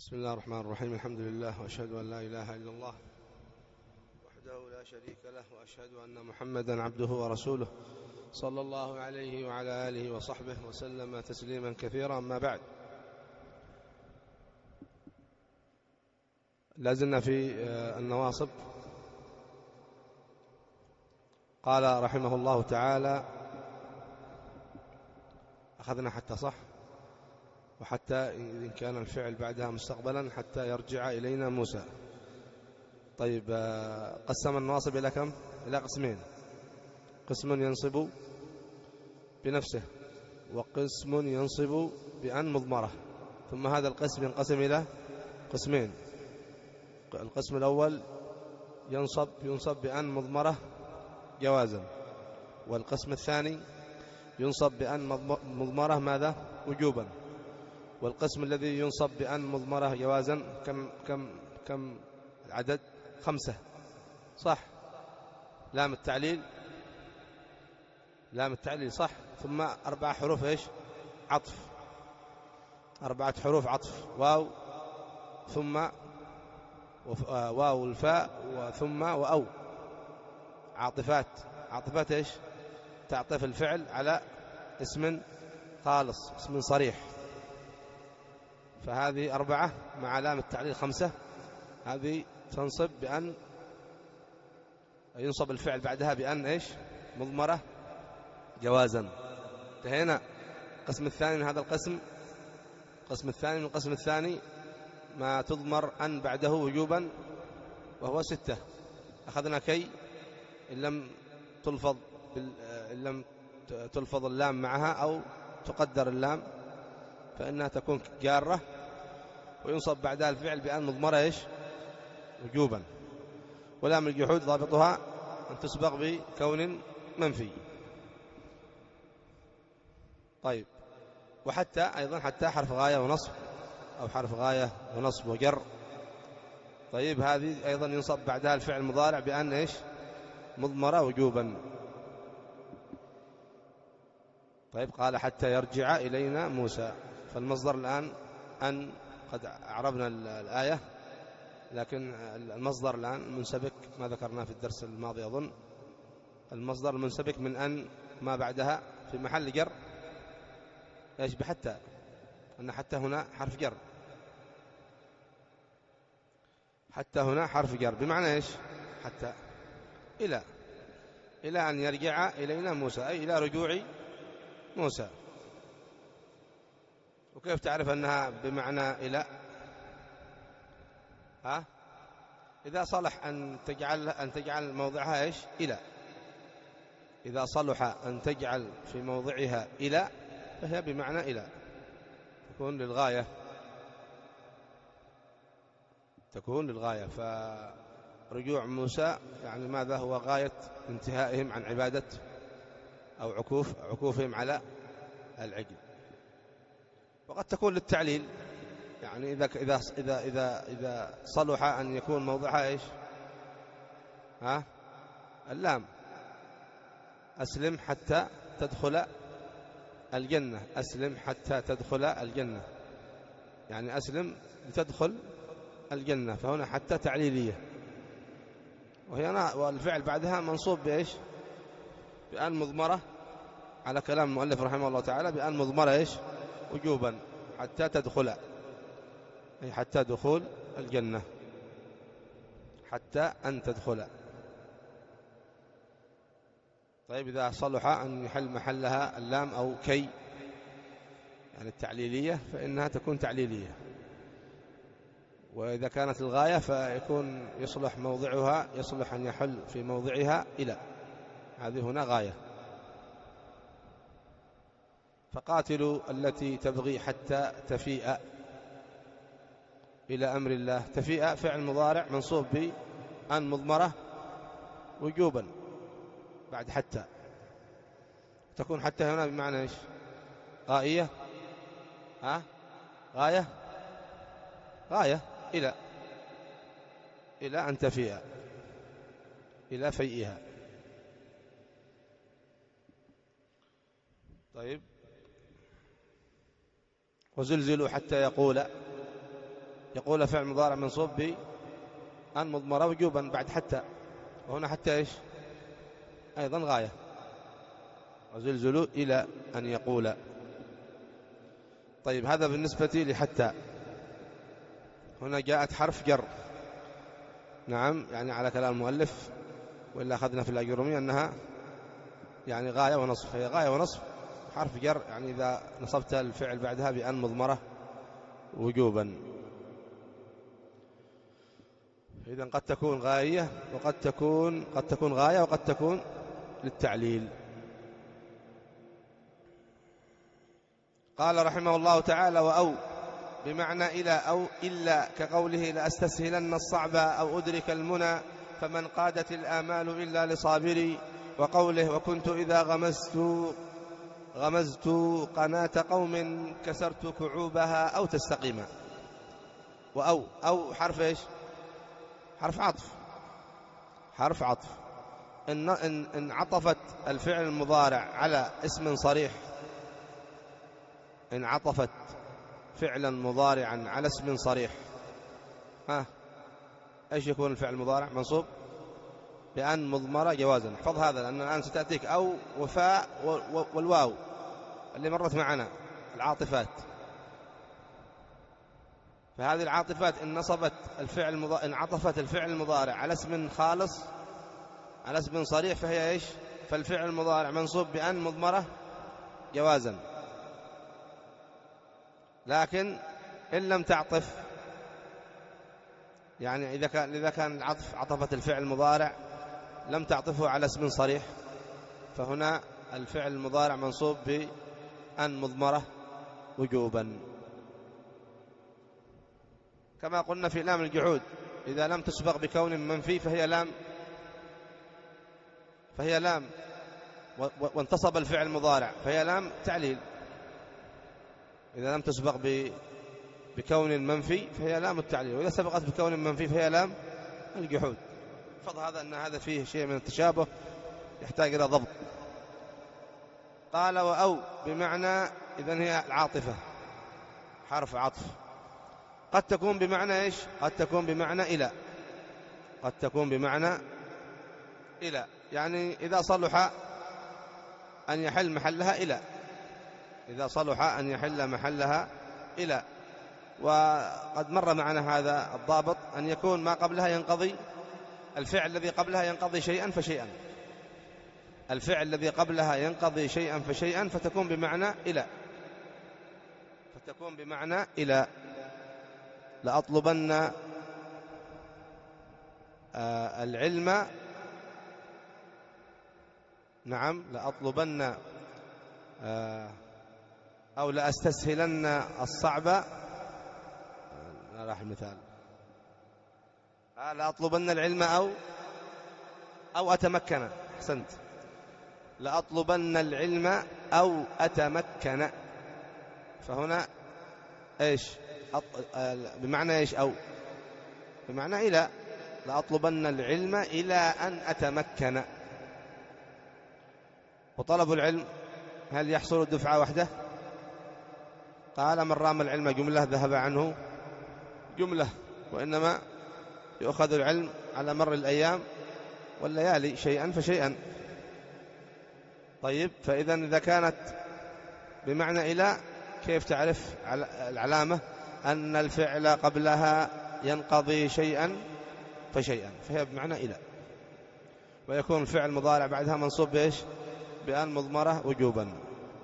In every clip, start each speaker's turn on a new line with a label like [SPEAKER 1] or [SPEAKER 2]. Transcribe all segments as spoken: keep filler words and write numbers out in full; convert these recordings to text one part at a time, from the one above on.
[SPEAKER 1] بسم الله الرحمن الرحيم. الحمد لله وأشهد أن لا إله إلا الله وحده لا شريك له، وأشهد أن محمدا عبده ورسوله صلى الله عليه وعلى آله وصحبه وسلم تسليما كثيرا. أما بعد، لازلنا في النواصب. قال رحمه الله تعالى: أخذنا حتى صح وحتى إن كان الفعل بعدها مستقبلا حتى يرجع إلينا موسى. طيب، قسم النواصب إلى كم؟ إلى قسمين: قسم ينصب بنفسه، وقسم ينصب بأن مضمرة. ثم هذا القسم ينقسم إلى قسمين: القسم الأول ينصب ينصب بأن مضمرة جوازا، والقسم الثاني ينصب بأن مضمرة ماذا؟ وجوبا. والقسم الذي ينصب بأن مضمرة جوازا كم كم كم العدد؟ خمسة، صح؟ لام التعليل، لام التعليل صح. ثم أربع حروف إيش؟ عطف، أربعة حروف عطف: واو ثم واو الفاء وثم وأو. عاطفات، عاطفات إيش؟ تعطف الفعل على اسم خالص، اسم صريح. فهذه أربعة مع لام التعليل خمسة. هذه تنصب بأن ينصب الفعل بعدها بأن إيش؟ مضمرة جوازا. انتهينا. القسم الثاني من هذا القسم، القسم الثاني من القسم الثاني ما تضمر أن بعده وجوبا، وهو ستة. أخذنا كي إن لم تلفظ بال... إن لم تلفظ اللام معها أو تقدر اللام فإنها تكون جارة، وينصب بعدها الفعل بأن مضمرة إيش؟ وجوبا. ولام الجحود ضابطها أن تسبق بكون منفي. طيب، وحتى أيضا حتى حرف غاية ونصب، أو حرف غاية ونصب وجر. طيب، هذه أيضا ينصب بعدها الفعل المضارع بأن إيش؟ مضمرة وجوبا. طيب، قال حتى يرجع إلينا موسى. فالمصدر الآن أن، قد أعربنا الآية، لكن المصدر الآن منسبك، ما ذكرناه في الدرس الماضي أظن. المصدر المنسبك من أن ما بعدها في محل جر إيش؟ بحتى، أن حتى هنا حرف جر، حتى هنا حرف جر بمعنى إيش؟ حتى إلى إلى أن يرجع إلينا موسى، أي إلى رجوع موسى. وكيف تعرف أنها بمعنى إلى؟ ها؟ إذا صلح أن تجعل أن تجعل موضعها إيش؟ إلى. إذا صلح أن تجعل في موضعها إلى فهي بمعنى إلى، تكون للغاية، تكون للغاية. فرجوع موسى يعني ماذا؟ هو غاية انتهائهم عن عبادة أو عكوف عكوفهم على العجل. وقد تكون للتعليل، يعني إذا إذا إذا إذا إذا صلح أن يكون موضعها إيش؟ ها؟ اللام: أسلم حتى تدخل الجنة، أسلم حتى تدخل الجنة، يعني أسلم لتدخل الجنة. فهنا حتى تعليلية، وهنا والفعل بعدها منصوب بإيش؟ بأن مضمرة، على كلام المؤلف رحمه الله تعالى، بأن مضمرة إيش؟ وجوبا. حتى تدخل، أي حتى دخول الجنة، حتى أن تدخل. طيب، إذا صلح أن يحل محلها اللام أو كي، يعني التعليلية، فإنها تكون تعليلية. وإذا كانت الغاية فيكون يصلح موضعها، يصلح أن يحل في موضعها إلى. هذه هنا غاية. فقاتلوا التي تبغي حتى تفيء إلى أمر الله. تفيء فعل مضارع منصوب بأن مضمرة وجوبا بعد حتى. تكون حتى هنا بمعنى إيش؟ غائية. ها؟ غاية، غاية إلى، إلى أن تفيء، إلى فيئها. طيب، وزلزلوا حتى يقول يقول فعل مضارع منصوب بأن مضمرة وجوبا بعد حتى، وهنا حتى إيش أيضا غاية، وزلزلوا إلى أن يقول. طيب هذا بالنسبة لحتى. هنا جاءت حرف جر، نعم يعني على كلام المؤلف، وإلا أخذنا في الأجرومية أنها يعني غاية ونصف، هي غاية ونصف حرف جر، يعني إذا نصبت الفعل بعدها بأن مضمرة وجوبا. إذن قد تكون غاية وقد تكون قد تكون غاية وقد تكون للتعليل. قال رحمه الله تعالى: وأو بمعنى إلى أو إلا، كقوله لأستسهلن الصعب أو أدرك المنى فمن قادت الآمال إلا لصابري، وقوله وكنت إذا غمزت غمزت قناة قوم كسرت كعوبها أو تستقيما. وأو أو حرف إيش؟ حرف عطف، حرف عطف. إن, إن, إن عطفت الفعل المضارع على اسم صريح، إن عطفت فعلا مضارعا على اسم صريح، ها ايش يكون الفعل المضارع؟ منصوب بأن مضمرة جوازا. احفظ هذا لأن الآن ستأتيك أو وفاء والواو اللي مرت معنا العاطفات. فهذه العاطفات إن نصبت الفعل المضارع، إن عطفت الفعل المضارع على اسم خالص على اسم صريح فهي ايش؟ فالفعل المضارع منصوب بأن مضمرة جوازا. لكن إن لم تعطف، يعني إذا كان إذا كان العطف عطفت الفعل المضارع لم تعطفه على اسم صريح، فهنا الفعل المضارع منصوب بأن مضمرة وجوبا. كما قلنا في لام الجحود، إذا لم تسبق بكون منفي فهي لام فهي لام وانتصب الفعل المضارع فهي لام تعليل. إذا لم تسبق بكون منفي فهي لام التعليل، وإذا سبقت بكون منفي فهي لام الجحود. فضل هذا أن هذا فيه شيء من التشابه يحتاج إلى ضبط. قال وأو بمعنى، إذن هي العاطفة حرف عطف. قد تكون بمعنى إيش؟ قد تكون بمعنى إلى، قد تكون بمعنى إلى، يعني إذا صلح أن يحل محلها إلى، إذا صلح أن يحل محلها إلى. وقد مر معنا هذا الضابط، أن يكون ما قبلها ينقضي، الفعل الذي قبلها ينقضي شيئا فشيئا، الفعل الذي قبلها ينقضي شيئا فشيئا، فتكون بمعنى إلى، فتكون بمعنى إلى. لأطلبن آه العلم، نعم لأطلبن آه أو لأستسهلن الصعب، راح المثال آه لأطلبن العلم أو أو أتمكن، أحسنت، لأطلبن العلم أو أتمكن. فهنا إيش؟ بمعنى إيش؟ أو بمعنى إلى، لأطلبن العلم إلى أن أتمكن. وطلب العلم هل يحصل الدفعة وحده؟ قال من رام العلم جملة ذهب عنه جملة، وإنما يؤخذ العلم على مر الأيام والليالي شيئا فشيئا. طيب، فإذا إذا كانت بمعنى إلى كيف تعرف العلامة؟ أن الفعل قبلها ينقضي شيئا فشيئا، فهي بمعنى إلى، ويكون الفعل المضارع بعدها منصوب بإيش؟ بأن مضمرة وجوبا.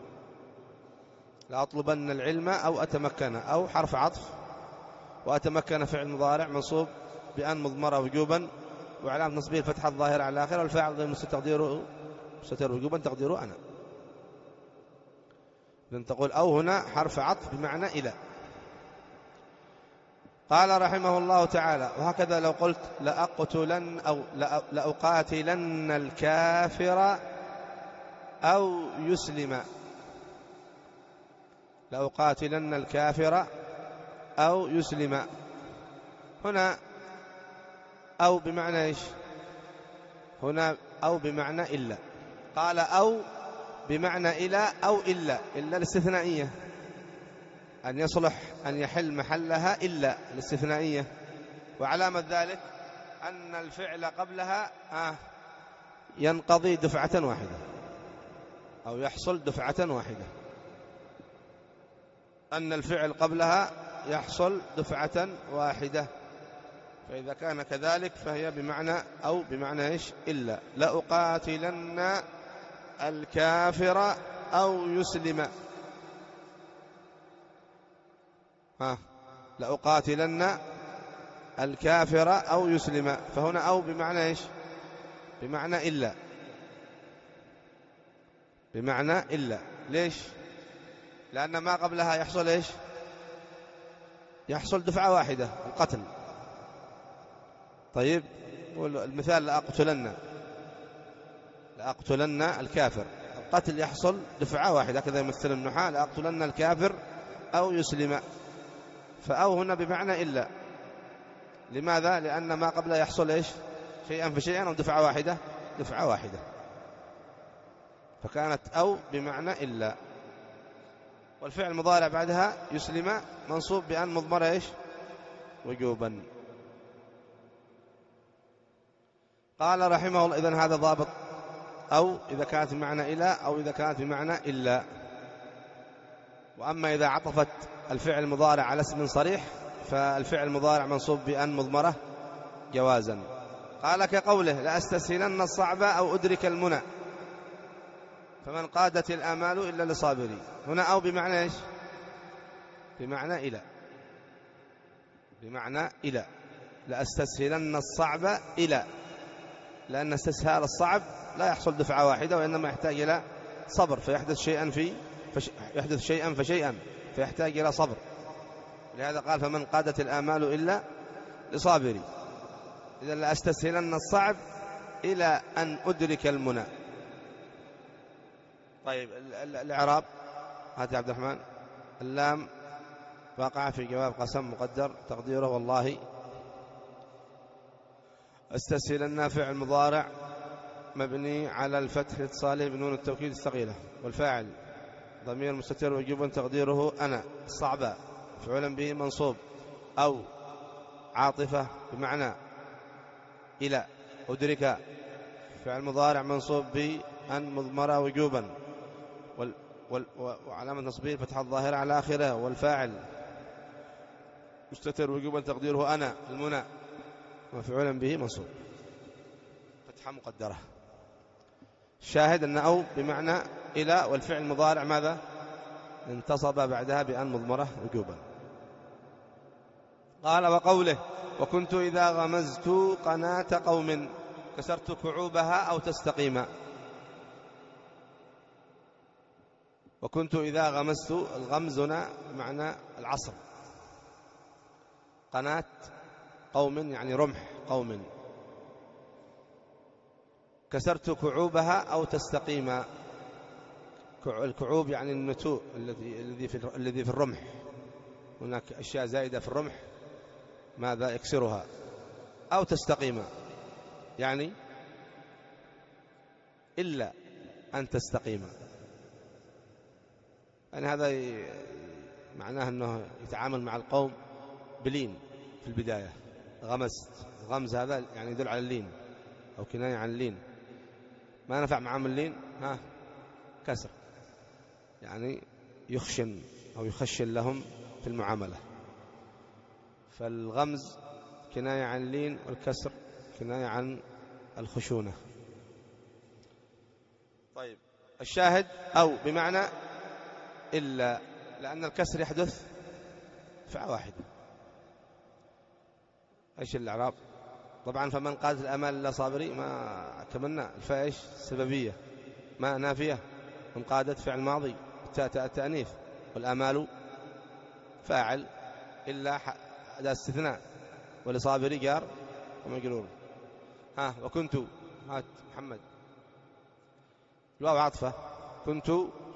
[SPEAKER 1] لأطلبن العلم أو أتمكن، أو حرف عطف، وأتمكن فعل مضارع منصوب بأن مضمرة وجوبا، وعلامة نصبه الفتحة الظاهرة على الآخرة، والفاعل ضمير مستتر مستتر وجوبا تقديره أنا. إذن تقول أو هنا حرف عطف بمعنى إلى. قال رحمه الله تعالى: وهكذا لو قلت لأقتلن أو لأقاتلن الكافر أو يسلم، لأقاتلن الكافر أو يسلم. هنا أو بمعنى إيش؟ هنا أو بمعنى إلا. قال أو بمعنى إلى أو إلا، إلا الاستثنائية، أن يصلح أن يحل محلها إلا الاستثنائية. وعلامة ذلك أن الفعل قبلها آه ينقضي دفعة واحدة أو يحصل دفعة واحدة، أن الفعل قبلها يحصل دفعة واحدة. فإذا كان كذلك فهي بمعنى أو بمعنى إيش؟ إلا. لأقاتلن الكافر أو يسلم. ها لأقاتلن الكافر أو يسلم، فهنا أو بمعنى إيش؟ بمعنى إلا، بمعنى إلا. ليش؟ لأن ما قبلها يحصل إيش؟ يحصل دفعة واحدة، القتل. طيب المثال لأقتلن، لأقتلن الكافر، القتل يحصل دفعة واحدة، كذا يمثل النحاة لأقتلن الكافر أو يسلم. فأو هنا بمعنى إلا. لماذا؟ لأن ما قبلها يحصل إيش؟ شيئا فشيئا أو دفعة واحدة؟ دفعة واحدة، فكانت أو بمعنى إلا. والفعل المضارع بعدها يسلم منصوب بأن مضمرة إيش؟ وجوبا. قال رحمه الله إذن هذا ضابط أو إذا كانت بمعنى إلا أو إذا كانت بمعنى إلا. وأما إذا عطفت الفعل المضارع على اسم صريح فالفعل المضارع منصوب بأن مضمرة جوازا. قال كقوله لأستسهلن الصعب أو أدرك المنى فمن قادت الآمال إلا لصابري. هنا أو بمعنى إيش؟ بمعنى إلى، بمعنى إلى. لأستسهلن الصعب إلى، لأن استسهال الصعب لا يحصل دفعة واحدة وإنما يحتاج إلى صبر، فيحدث شيئا في فش... يحدث شيئا فشيئا فيحتاج إلى صبر. لهذا قال فمن قادت الآمال إلا لصابري. إذا لأستسهلن الصعب إلى أن أدرك المنى. طيب الإعراب هات يا عبد الرحمن. اللام واقع في جواب قسم مقدر تقديره والله. استسهلن فعل مضارع مبني على الفتح اتصاله بنون التوكيد الثقيلة، والفاعل ضمير مستتر وجوبا تقديره أنا. الصعبة فعلا به منصوب أو عاطفة بمعنى إلى. أدرك فعل مضارع منصوب بأن مضمرة وجوبا وال وال وعلامة نصبه الفتحة الظاهرة على آخره، والفاعل مستتر وجوبا تقديره أنا. المنى مفعولا به منصوب فتحة مقدرة. الشاهد أن أو بمعنى إلى، والفعل المضارع ماذا؟ انتصب بعدها بأن مضمرة وجوبا. قال وقوله وكنت إذا غمزت قناة قوم كسرت كعوبها أو تستقيما. وكنت إذا غمزت، الغمز هنا معنى العصر. قناة قوم يعني رمح قوم. كسرت كعوبها أو تستقيما. الكعوب يعني النتوء الذي الذي في الذي في الرمح. هناك أشياء زائدة في الرمح ماذا يكسرها. أو تستقيما يعني إلا أن تستقيما. يعني هذا معناه أنه يتعامل مع القوم بلين في البداية. غمست، غمز هذا يعني يدل على اللين أو كناية عن اللين. ما نفع معهم اللين؟ ها كسر، يعني يخشن أو يخشن لهم في المعاملة. فالغمز كناية عن اللين، والكسر كناية عن الخشونة. طيب الشاهد أو بمعنى إلا، لأن الكسر يحدث دفعة واحدة. إيش الإعراب؟ طبعا فمن قادت الآمال إلا صابري ما كملنا الفاء إيش؟ سببية ما نافية. من قادت فعل ماضي التاء التأنيث، والآمال فاعل إلا أداة استثناء، ولصابري جار ومجرور. ها وكنت هات محمد الواو عطفة. كنت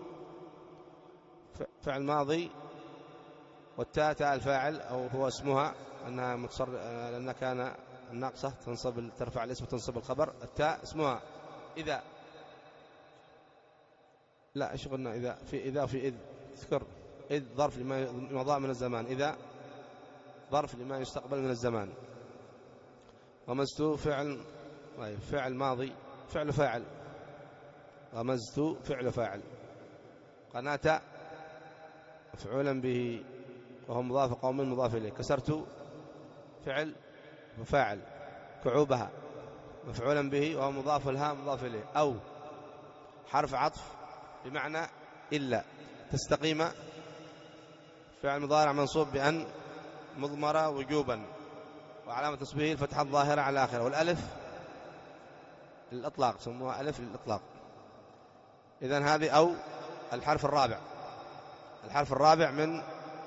[SPEAKER 1] فعل ماضي والتاء تاء الفاعل أو هو اسمها أنها متصر لأن كان الناقصة تنصب ترفع الاسم تنصب الخبر. التاء اسمها إذا. لا إيش قلنا؟ إذا في إذا في إذ تذكر إذ ظرف لما مضى من الزمان، إذا ظرف لما يستقبل من الزمان. غمزت فعل فعل ماضي فعل فاعل، غمزت فعل فاعل. قناة مفعولا به وهو مضاف قوم مضاف إليه. كسرت فعل وفاعل. كعوبها مفعولا به وهو مضاف لها مضاف إليه. أو حرف عطف بمعنى إلا. تستقيم فعل مضارع منصوب بأن مضمرة وجوبا، وعلامة تصبيه الفتحة الظاهرة على آخره، والألف للإطلاق، سموها ألف للإطلاق. إذن هذه أو الحرف الرابع، الحرف الرابع من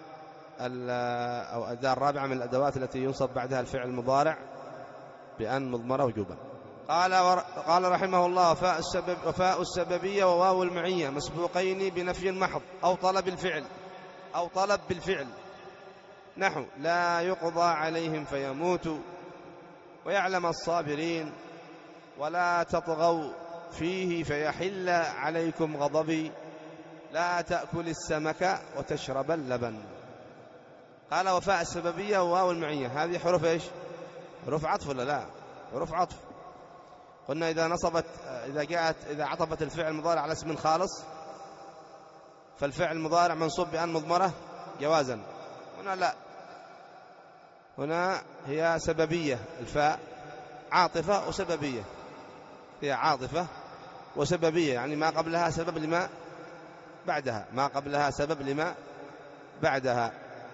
[SPEAKER 1] أو أداة الرابعة من الأدوات التي ينصب بعدها الفعل المضارع بأن مضمرة وجوبا. قال ور... قال رحمه الله: وفاء السبب وفاء السببية وواو المعية مسبوقين بنفي محض أو طلب الفعل أو طلب بالفعل، نحو لا يقضى عليهم فيموتوا، ويعلم الصابرين، ولا تطغوا فيه فيحل عليكم غضبي، لا تأكل السمك وتشرب اللبن. قال وفاء السببية وواو المعية، هذه حروف إيش؟ حروف عطف ولا لا؟ حروف عطف. قلنا إذا نصبت إذا جاءت إذا عطفت الفعل المضارع على اسم خالص فالفعل المضارع منصوب بأن مضمرة جوازا. هنا لا، هنا هي سببية، الفاء عاطفة وسببية، هي عاطفة وسببية، يعني ما قبلها سبب لما بعدها، ما قبلها سبب لما بعدها.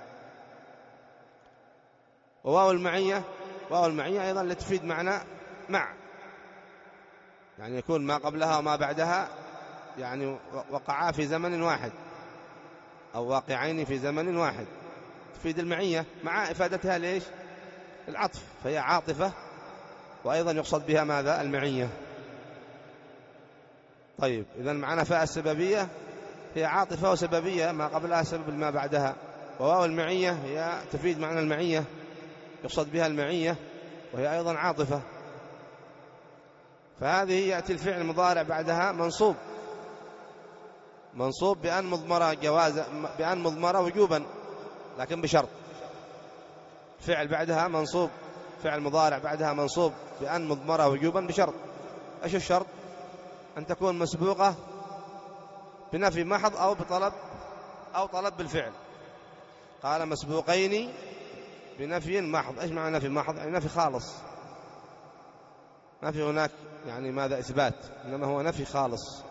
[SPEAKER 1] وواو المعية، واو المعية أيضا لتفيد معنى مع، يعني يكون ما قبلها وما بعدها يعني وقعا في زمن واحد أو واقعين في زمن واحد، تفيد المعية مع إفادتها ليش؟ العطف، فهي عاطفة وأيضا يقصد بها ماذا؟ المعية. طيب إذن معنا فاء السببية هي عاطفة وسببية ما قبلها سبب ما بعدها، وواو المعية هي تفيد معنى المعية يقصد بها المعية وهي أيضا عاطفة. فهذه يأتي الفعل المضارع بعدها منصوب منصوب بأن مضمرة جواز بأن مضمرة وجوبا، لكن بشرط. فعل بعدها منصوب فعل مضارع بعدها منصوب بأن مضمرة وجوبا بشرط. إيش الشرط؟ أن تكون مسبوقة بنفي محض أو بطلب أو طلب بالفعل. قال مسبوقين بنفي محض. إيش معنى نفي محض؟ يعني نفي خالص، ما في هناك يعني ماذا إثبات، إنما هو نفي خالص.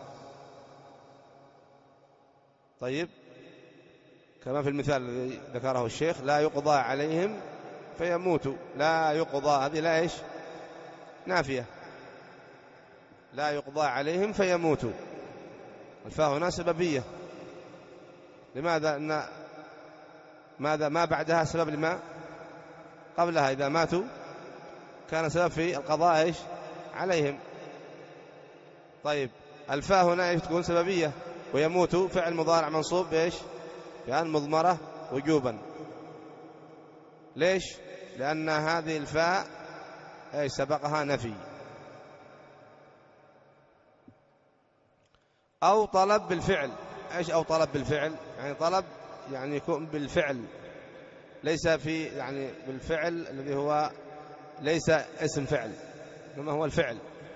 [SPEAKER 1] طيب كما في المثال الذي ذكره الشيخ: لا يقضى عليهم فيموتوا. لا يقضى هذه لا إيش؟ نافية. لا يقضى عليهم فيموتوا، الفاء هنا سببية. لماذا؟ أن ماذا ما بعدها سبب لما قبلها، إذا ماتوا كان سبب في القضاء إيش؟ عليهم. طيب الفاء هنا إيش تكون؟ سببية. ويموت فعل مضارع منصوب بإيش؟ بأن مضمرة وجوبا. ليش؟ لأن هذه الفاء أي سبقها نفي. أو طلب بالفعل. إيش أو طلب بالفعل؟ يعني طلب يعني يكون بالفعل، ليس في يعني بالفعل الذي هو ليس اسم فعل، إنما هو الفعل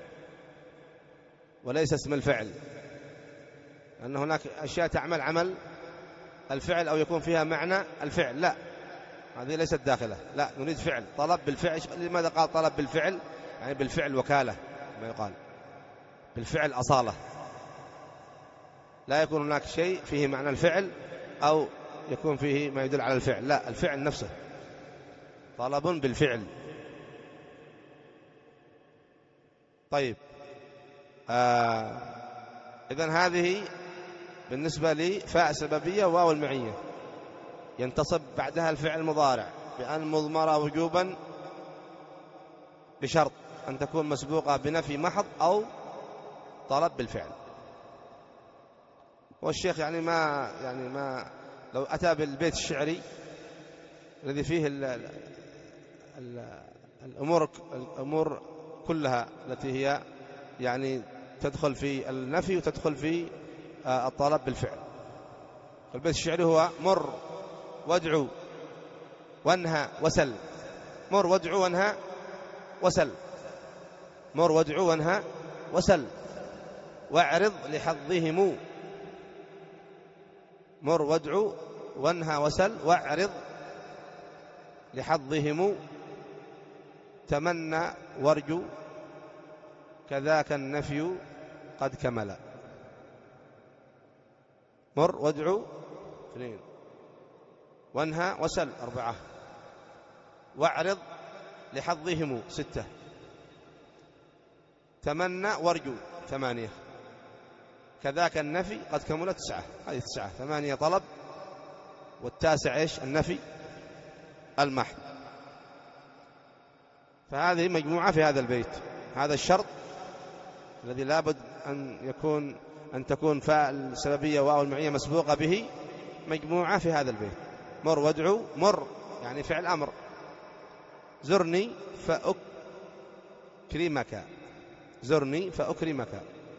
[SPEAKER 1] وليس اسم الفعل، لأن هناك أشياء تعمل عمل الفعل أو يكون فيها معنى الفعل، لا هذه ليست داخلة، لا نريد فعل. طلب بالفعل. لماذا قال طلب بالفعل؟ يعني بالفعل وكالة، ما يقال بالفعل أصالة، لا يكون هناك شيء فيه معنى الفعل أو يكون فيه ما يدل على الفعل، لا الفعل نفسه طلب بالفعل. طيب آه إذن هذه بالنسبة لي فاء سببية وواو المعية، ينتصب بعدها الفعل المضارع بأن مضمرة وجوبا بشرط أن تكون مسبوقة بنفي محض أو طلب بالفعل. والشيخ يعني ما يعني ما لو أتى بالبيت الشعري الذي فيه ال ال ال الأمور الأمور كلها التي هي يعني تدخل في النفي وتدخل في الطلب بالفعل. البيت الشعري هو مر وادعو وانهى وسل. مر وادعو وانهى وسل. مر وادعو وانهى وسل. واعرض لحظهم. مر وادعو وانهى وسل واعرض لحظهم. تمنى وارجو كذاك النفي قد كمل. مر وادعو اثنين، وانهى وسل أربعة، واعرض لحظهم ستة، تمنى وارجو ثمانية، كذاك النفي قد كمل تسعة. هذه تسعة. ثمانية طلب والتاسع إيش؟ النفي المحض. فهذه مجموعة في هذا البيت. هذا الشرط الذي لابد أن يكون أن تكون فاء السببية واو المعية مسبوقة به مجموعة في هذا البيت. مر وادعو. مر يعني فعل أمر. زرني فأكرمك. زرني فأكرمك.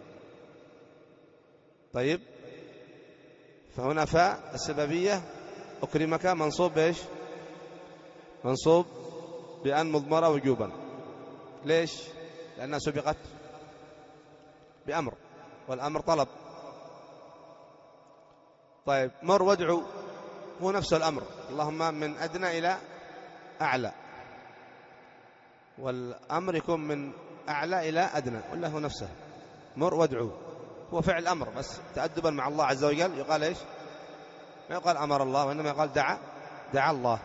[SPEAKER 1] طيب، فهنا فاء السببية أكرمك منصوب بإيش؟ منصوب بأن مضمرة وجوبا. ليش؟ لأنها سبقت بأمر، والأمر طلب. طيب، مر وادعو هو نفس الأمر، اللهم من أدنى إلى أعلى، والأمر يكون من أعلى إلى أدنى، ولا هو نفسه؟ مر وادعو هو فعل أمر، بس تأدبا مع الله عز وجل يقال إيش؟ ما يقال أمر الله، وإنما يقال دعا دعا الله.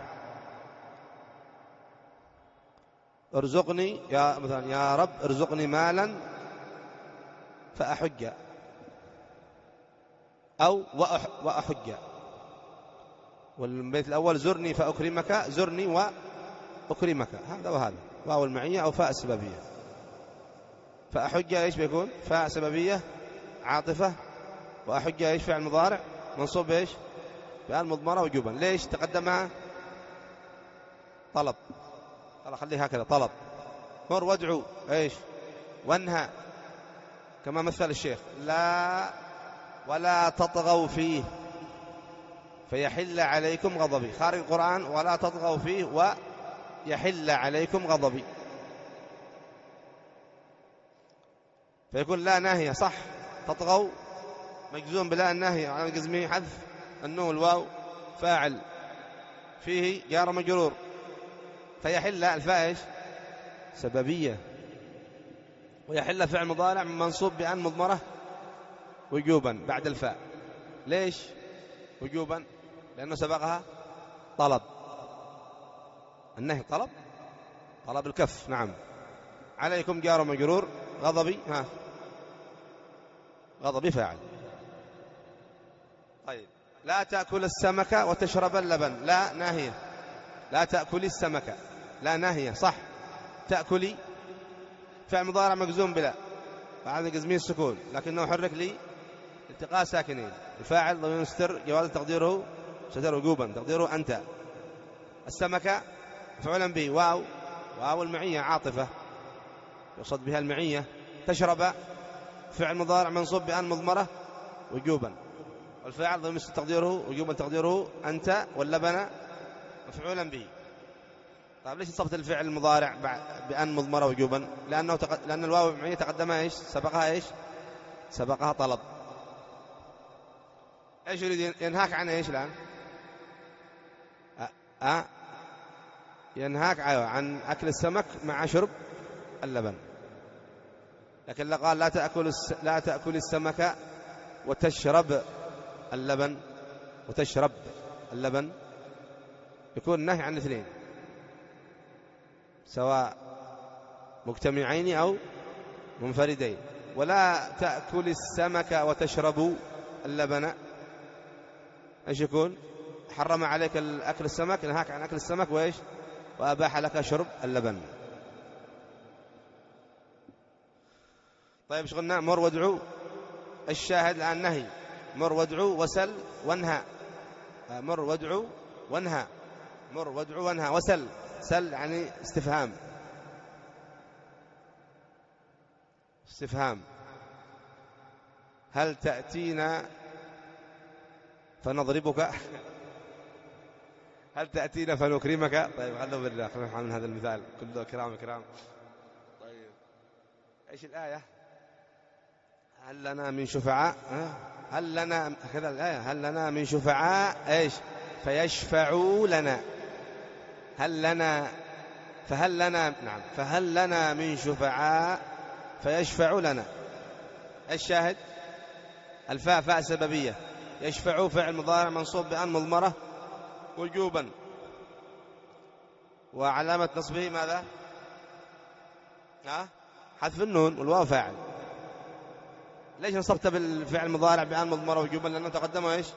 [SPEAKER 1] ارزقني يا مثلا يا رب ارزقني مالا فأحج، أو وأحج. والبيت الأول زرني فأكرمك، زرني وأكرمك، هذا وهذا واو المعية أو فاء السببية. فأحج إيش بيكون؟ فاء سببية عاطفة، وأحج إيش؟ فعل مضارع منصوب إيش؟ فعل مضمرة وجوبا. ليش تقدمها؟ طلب. خليه هكذا طلب. مر وادعو إيش؟ وانهى كما مثل الشيخ، لا ولا تطغوا فيه فيحل عليكم غضبي. خارج القرآن ولا تطغوا فيه ويحل عليكم غضبي، فيكون لا ناهية صح. تطغوا مجزوم بلا الناهية على جزمه حذف النون الواو فاعل فيه جار مجرور. فيحل الفاء إيش؟ سببية. ويحل فعل مضارع منصوب بأن مضمرة وجوبا بعد الفاء. ليش وجوبا؟ لأنه سبقها طلب. النهي طلب، طلب الكف. نعم. عليكم جار مجرور. غضبي ها غضبي فاعل. طيب، لا تأكل السمك وتشرب اللبن. لا ناهية. لا تأكلي السمك، لا ناهية صح. تأكلي فعل مضارع مجزوم بلا بعد جزمين السكون، لكنه حرك لي التقاء ساكنين. الفاعل ضمير مستتر جواز تقديره ستر وجوبا، تقديره أنت. السمكة فعلا به واو واو المعية عاطفة يقصد بها المعية. تشرب فعل مضارع منصوب بأن مضمرة وجوبا، والفاعل ضمير مستتر تقديره وجوبا تقديره أنت. واللبن مفعولا به. طيب، ليش صبت الفعل المضارع بأن مضمرة وجوبا؟ لأنه تق... لأن الواو المعية تقدمها إيش؟ سبقها إيش؟ سبقها طلب. إيش يريد ينهاك عن إيش الآن؟ أه؟ أه؟ ينهاك عن أكل السمك مع شرب اللبن. لكن لا قال لا تأكل الس... لا تأكل السمك وتشرب اللبن وتشرب اللبن، يكون نهي عن الاثنين سواء مجتمعين أو منفردين. ولا تأكل السمك وتشرب اللبن، ايش يكون؟ حرم عليك أكل السمك، نهاك عن أكل السمك وإيش؟ وأباح لك شرب اللبن. طيب، ايش قلنا؟ مر وادعو. الشاهد الآن نهي. مر وادعو وسل وانهى. مر وادعو وانهى. مر وادعو وانهى. وسل، سل يعني استفهام. استفهام. هل تأتينا فنضربك. هل تأتينا فنكرمك. طيب خلوا بالله، خلوا نفهم من هذا المثال كله كرام كرام. طيب ايش الآية؟ هل لنا من شفعاء، هل لنا كذا الآية، هل لنا من شفعاء ايش فيشفعوا لنا. هل لنا، فهل لنا، نعم، فهل لنا من شفعاء فيشفعوا لنا. الشاهد الفاء فاء سببية، يشفعوا فعل مضارع منصوب بأن مضمرة وجوبا، وعلامة نصبه ماذا؟ ها؟ حذف النون، والواو فاعل. ليش نصبت بالفعل المضارع بأن مضمرة وجوبا؟ لأنه تقدمه ايش؟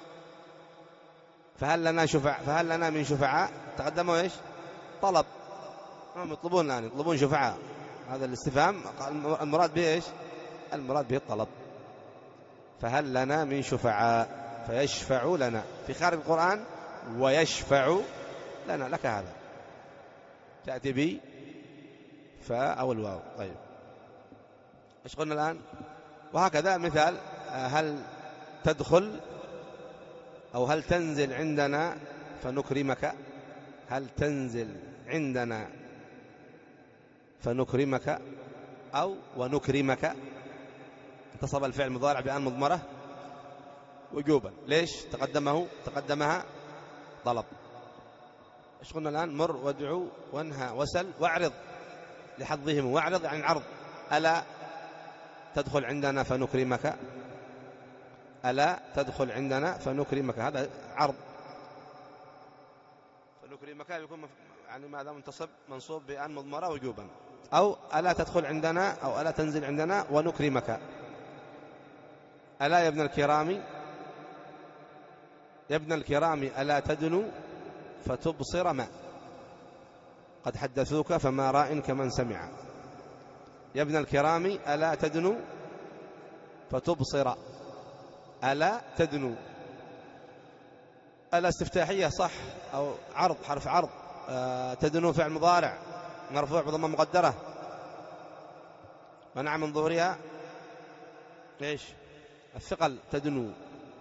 [SPEAKER 1] فهل لنا شفع، فهل لنا من شفعاء، تقدمه ايش؟ طلب. هم يطلبون الآن، يطلبون شفعاء. هذا الاستفهام المراد به ايش؟ المراد به الطلب. فهل لنا من شفعاء فيشفع لنا، في خارج القرآن ويشفع لنا، لك هذا تأتي بي فاء أو الواو. طيب ايش قلنا الآن؟ وهكذا مثال، هل تدخل أو هل تنزل عندنا فنكرمك. هل تنزل عندنا فنكرمك، أو ونكرمك. انتصب الفعل مضارع بأن مضمرة وجوبا. ليش تقدمه؟ تقدمها طلب. ايش قلنا الآن؟ مر وادعو وانهى وسل واعرض لحظهم. واعرض يعني العرض. ألا تدخل عندنا فنكرمك، ألا تدخل عندنا فنكرمك، هذا عرض. فنكرمك يكون يعني ماذا؟ منتصب منصوب بأن مضمرة وجوبا. أو ألا تدخل عندنا، أو ألا تنزل عندنا ونكرمك. ألا يا ابن الكرام، يا ابن الكرام ألا تدنو فتبصر ما قد حدثوك فما راء كمن سمع. يا ابن الكرام ألا تدنو فتبصر. ألا تدنو، ألا استفتاحية صح، أو عرض حرف عرض. آه تدنو فعل مضارع مرفوع بضمة مقدرة منع من ظهورها ايش؟ الثقل. تدنو.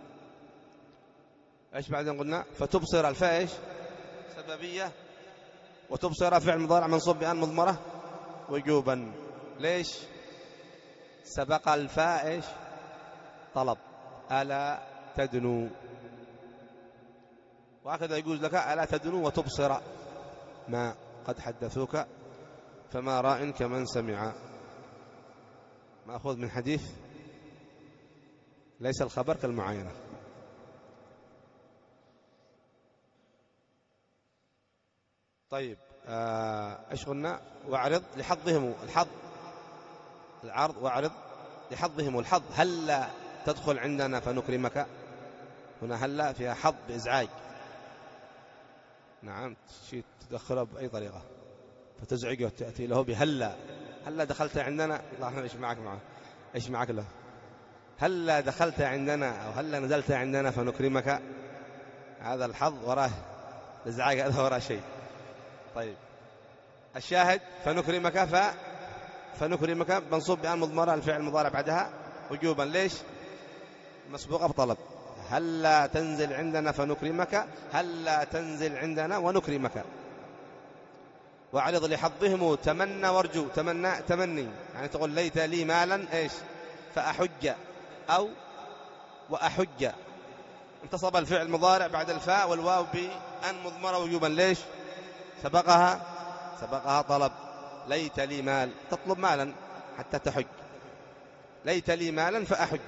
[SPEAKER 1] ايش بعدين قلنا؟ فتبصر الفاء ايش؟ سببية، وتبصر فعل مضارع منصوب بأن مضمرة وجوبا. ليش؟ سبق الفاء ايش؟ طلب. ألا تدنو. وهكذا يجوز لك ألا تدنو وتبصر ما قد حدثوك فما راء كمن سمع. مأخوذ من حديث ليس الخبر كالمعاينة. طيب آه، ايش قلنا؟ واعرض لحظهم. الحظ العرض، واعرض لحظهم الحظ. هل تدخل عندنا فنكرمك. هنا هل فيها حظ بإزعاج، نعم، شيء تدخله بأي طريقة فتزعجه، تأتي له بهلا. هلا دخلت عندنا، الله ايش معك معه ايش معك له. هلا دخلت عندنا أو هلا نزلت عندنا فنكرمك. هذا الحظ وراه الإزعاج، هذا وراه شيء. طيب الشاهد فنكرمك، ف فنكرمك منصوب بأن مضمرة الفعل المضارع بعدها وجوبا. ليش؟ مسبوقة بطلب. هلا تنزل عندنا فنكرمك، هلا تنزل عندنا ونكرمك. واعرض لحظهم تمنى وارجو. تمنى تمني يعني تقول ليت لي مالا ايش؟ فأحج، أو وأحج. انتصب الفعل المضارع بعد الفاء والواو بأن مضمرة وجوبا. ليش؟ سبقها سبقها طلب. ليت لي مال، تطلب مالا حتى تحج. ليت لي مالا فأحج.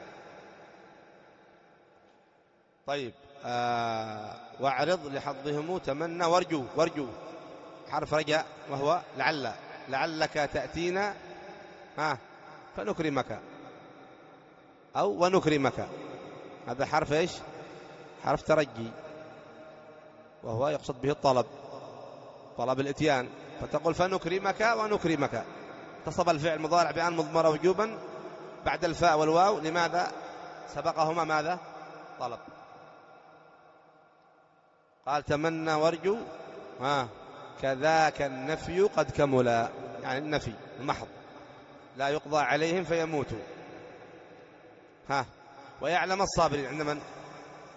[SPEAKER 1] طيب آه واعرض لحظهم تمنى وارجو. وارجو حرف رجاء، وهو لعل. لعلك تأتينا ها فنكرمك، أو ونكرمك. هذا حرف ايش؟ حرف ترجي، وهو يقصد به الطلب، طلب الاتيان. فتقول فنكرمك ونكرمك. تصب الفعل مضارع بأن مضمرة وجوبا بعد الفاء والواو. لماذا؟ سبقهما ماذا؟ طلب. قال تمنى وارجو ها كذاك النفي قد كملا، يعني النفي المحض، لا يقضى عليهم فيموتوا. ها ويعلم الصابرين. عند من؟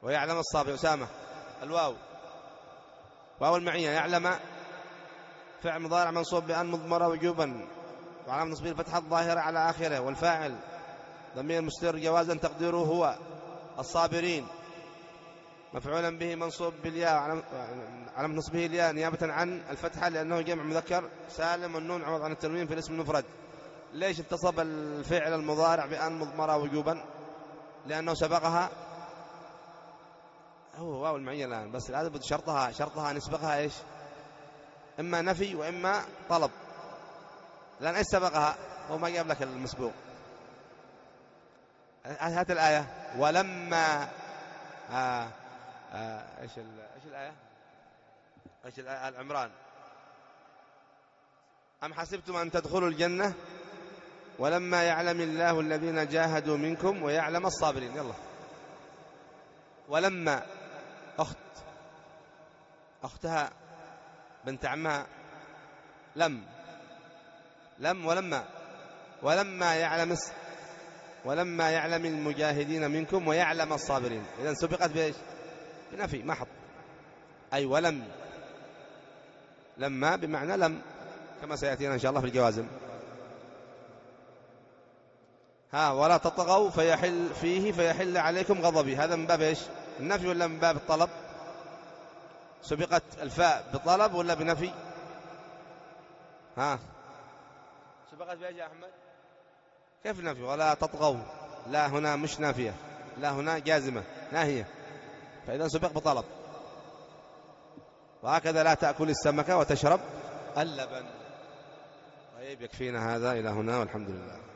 [SPEAKER 1] ويعلم الصابر. أسامة الواو واو المعية. يعلم فعل مضارع منصوب بأن مضمرة وجوبا وعلامة نصبه الفتحة الظاهرة على آخره، والفاعل ضمير مستتر جوازا تقديره هو الصابرين، مفعولا به منصوب بالياء علامة نصبه الياء نيابة عن الفتحة لأنه جمع مذكر سالم، والنون عوض عن التنوين في الاسم المفرد. ليش انتصب الفعل المضارع بأن مضمرة وجوبا؟ لأنه سبقها هو واو المعية الآن، بس لازم شرطها شرطها نسبقها إيش؟ إما نفي وإما طلب، لأن إيش سبقها؟ هو ما جاب لك المسبوق. هات الآية. ولما آه آه إيش إيش الآية؟ إيش الآية؟ آل عمران. أم حسبتم أن تدخلوا الجنة ولما يعلم الله الذين جاهدوا منكم ويعلم الصابرين. يلا. ولما أخت أختها بنت عمها لم لم ولما ولما يعلم ولما يعلم المجاهدين منكم ويعلم الصابرين. إذن سبقت بإيش؟ بنفي محض. أي ولم، لما بمعنى لم كما سيأتينا إن شاء الله في الجوازم. ها ولا تطغوا فيحل فيه فيحل عليكم غضبي. هذا من باب إيش؟ النفي ولا من باب الطلب؟ سبقت الفاء بطلب ولا بنفي؟ ها سبقت بإيش يا أحمد؟ كيف النفي؟ ولا تطغوا، لا هنا مش نافية، لا هنا جازمة ناهية، فإذا سبق بطلب. وهكذا لا تأكل السمكة وتشرب اللبن. طيب يكفينا هذا إلى هنا والحمد لله.